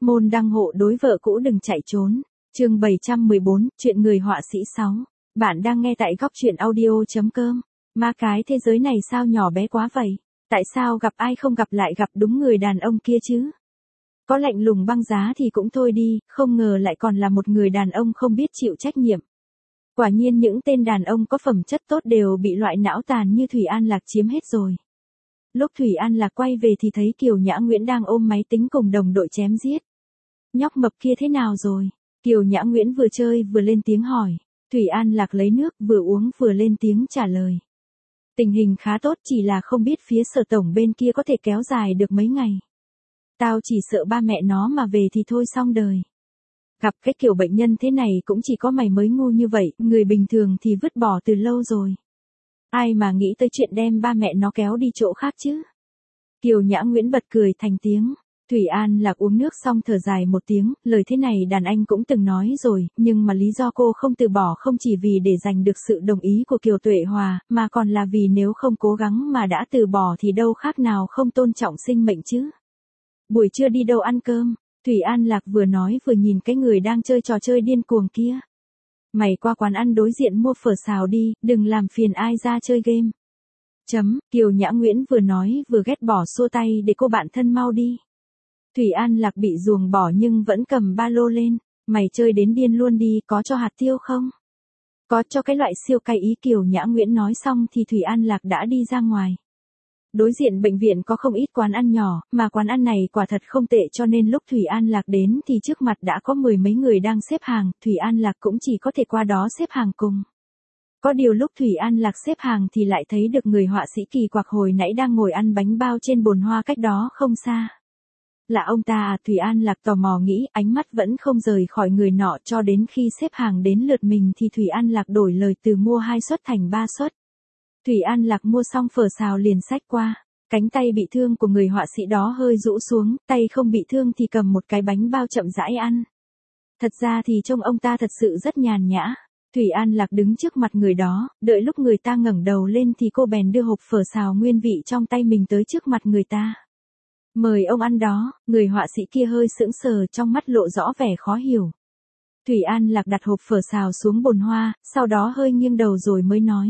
Môn đăng hộ đối vợ cũ đừng chạy trốn. Chương 714, chuyện người họa sĩ 6. Bạn đang nghe tại góc truyện audio.com. Ma cái thế giới này sao nhỏ bé quá vậy? Tại sao gặp ai không gặp lại gặp đúng người đàn ông kia chứ? Có lạnh lùng băng giá thì cũng thôi đi, không ngờ lại còn là một người đàn ông không biết chịu trách nhiệm. Quả nhiên những tên đàn ông có phẩm chất tốt đều bị loại não tàn như Thủy An Lạc chiếm hết rồi. Lúc Thủy An Lạc quay về thì thấy Kiều Nhã Nguyễn đang ôm máy tính cùng đồng đội chém giết. Nhóc mập kia thế nào rồi? Kiều Nhã Nguyễn vừa chơi vừa lên tiếng hỏi. Thủy An Lạc lấy nước vừa uống vừa lên tiếng trả lời. Tình hình khá tốt, chỉ là không biết phía Sở Tổng bên kia có thể kéo dài được mấy ngày. Tao chỉ sợ ba mẹ nó mà về thì thôi xong đời. Gặp cái kiểu bệnh nhân thế này cũng chỉ có mày mới ngu như vậy, người bình thường thì vứt bỏ từ lâu rồi. Ai mà nghĩ tới chuyện đem ba mẹ nó kéo đi chỗ khác chứ? Kiều Nhã Nguyễn bật cười thành tiếng. Thủy An Lạc uống nước xong thở dài một tiếng, lời thế này đàn anh cũng từng nói rồi, nhưng mà lý do cô không từ bỏ không chỉ vì để giành được sự đồng ý của Kiều Tuệ Hòa, mà còn là vì nếu không cố gắng mà đã từ bỏ thì đâu khác nào không tôn trọng sinh mệnh chứ. Buổi trưa đi đâu ăn cơm? Thủy An Lạc vừa nói vừa nhìn cái người đang chơi trò chơi điên cuồng kia. Mày qua quán ăn đối diện mua phở xào đi, đừng làm phiền ai ra chơi game. Kiều Nhã Nguyễn vừa nói vừa ghét bỏ xua tay để cô bạn thân mau đi. Thủy An Lạc bị ruồng bỏ nhưng vẫn cầm ba lô lên. Mày chơi đến điên luôn đi, có cho hạt tiêu không? Có cho cái loại siêu cay ý. Kiều Nhã Nguyễn nói xong thì Thủy An Lạc đã đi ra ngoài. Đối diện bệnh viện có không ít quán ăn nhỏ, mà quán ăn này quả thật không tệ cho nên lúc Thủy An Lạc đến thì trước mặt đã có mười mấy người đang xếp hàng, Thủy An Lạc cũng chỉ có thể qua đó xếp hàng cùng. Có điều lúc Thủy An Lạc xếp hàng thì lại thấy được người họa sĩ kỳ quặc hồi nãy đang ngồi ăn bánh bao trên bồn hoa cách đó không xa. Là ông ta à? Thủy An Lạc tò mò nghĩ, ánh mắt vẫn không rời khỏi người nọ cho đến khi xếp hàng đến lượt mình thì Thủy An Lạc đổi lời từ mua 2 suất thành 3 suất. Thủy An Lạc mua xong phở xào liền xách qua. Cánh tay bị thương của người họa sĩ đó hơi rũ xuống, tay không bị thương thì cầm một cái bánh bao chậm rãi ăn. Thật ra thì trông ông ta thật sự rất nhàn nhã. Thủy An Lạc đứng trước mặt người đó, đợi lúc người ta ngẩng đầu lên thì cô bèn đưa hộp phở xào nguyên vị trong tay mình tới trước mặt người ta. Mời ông ăn đó. Người họa sĩ kia hơi sững sờ, trong mắt lộ rõ vẻ khó hiểu. Thủy An Lạc đặt hộp phở xào xuống bồn hoa, sau đó hơi nghiêng đầu rồi mới nói.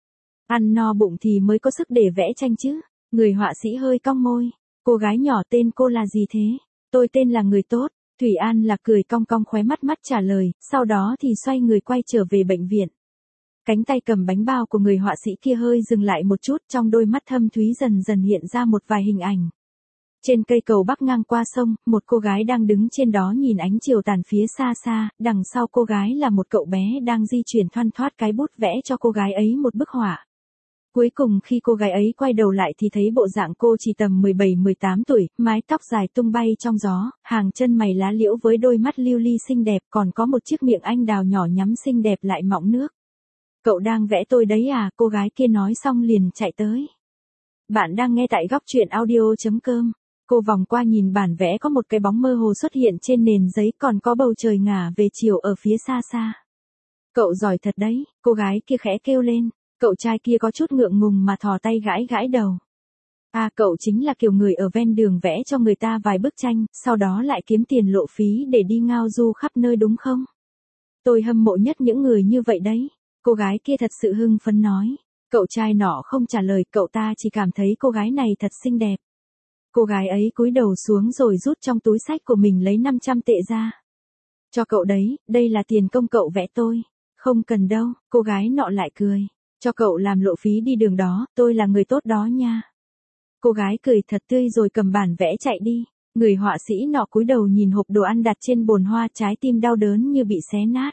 Ăn no bụng thì mới có sức để vẽ tranh chứ. Người họa sĩ hơi cong môi. Cô gái nhỏ tên cô là gì thế? Tôi tên là Người Tốt. Thủy An Lạc cười cong cong khóe mắt trả lời, sau đó thì xoay người quay trở về bệnh viện. Cánh tay cầm bánh bao của người họa sĩ kia hơi dừng lại một chút, trong đôi mắt thâm thúy dần dần hiện ra một vài hình ảnh. Trên cây cầu bắc ngang qua sông, một cô gái đang đứng trên đó nhìn ánh chiều tàn phía xa xa, đằng sau cô gái là một cậu bé đang di chuyển thoăn thoắt cái bút vẽ cho cô gái ấy một bức họa. Cuối cùng khi cô gái ấy quay đầu lại thì thấy bộ dạng cô chỉ tầm 17-18 tuổi, mái tóc dài tung bay trong gió, hàng chân mày lá liễu với đôi mắt lưu ly xinh đẹp, còn có một chiếc miệng anh đào nhỏ nhắm xinh đẹp lại mọng nước. Cậu đang vẽ tôi đấy à? Cô gái kia nói xong liền chạy tới. Bạn đang nghe tại góc truyện audio.com. Cô vòng qua nhìn bản vẽ, có một cái bóng mơ hồ xuất hiện trên nền giấy, còn có bầu trời ngả về chiều ở phía xa xa. Cậu giỏi thật đấy, cô gái kia khẽ kêu lên. Cậu trai kia có chút ngượng ngùng mà thò tay gãi gãi đầu. À, cậu chính là kiểu người ở ven đường vẽ cho người ta vài bức tranh, sau đó lại kiếm tiền lộ phí để đi ngao du khắp nơi đúng không? Tôi hâm mộ nhất những người như vậy đấy. Cô gái kia thật sự hưng phấn nói. Cậu trai nọ không trả lời, cậu ta chỉ cảm thấy cô gái này thật xinh đẹp. Cô gái ấy cúi đầu xuống rồi rút trong túi xách của mình lấy 500 tệ ra. Cho cậu đấy, đây là tiền công cậu vẽ tôi. Không cần đâu, cô gái nọ lại cười. Cho cậu làm lộ phí đi đường đó, tôi là người tốt đó nha. Cô gái cười thật tươi rồi cầm bản vẽ chạy đi. Người họa sĩ nọ cúi đầu nhìn hộp đồ ăn đặt trên bồn hoa, trái tim đau đớn như bị xé nát.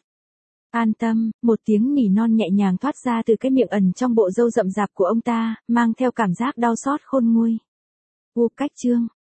An tâm, một tiếng nỉ non nhẹ nhàng thoát ra từ cái miệng ẩn trong bộ râu rậm rạp của ông ta, mang theo cảm giác đau xót khôn nguôi. Cách chương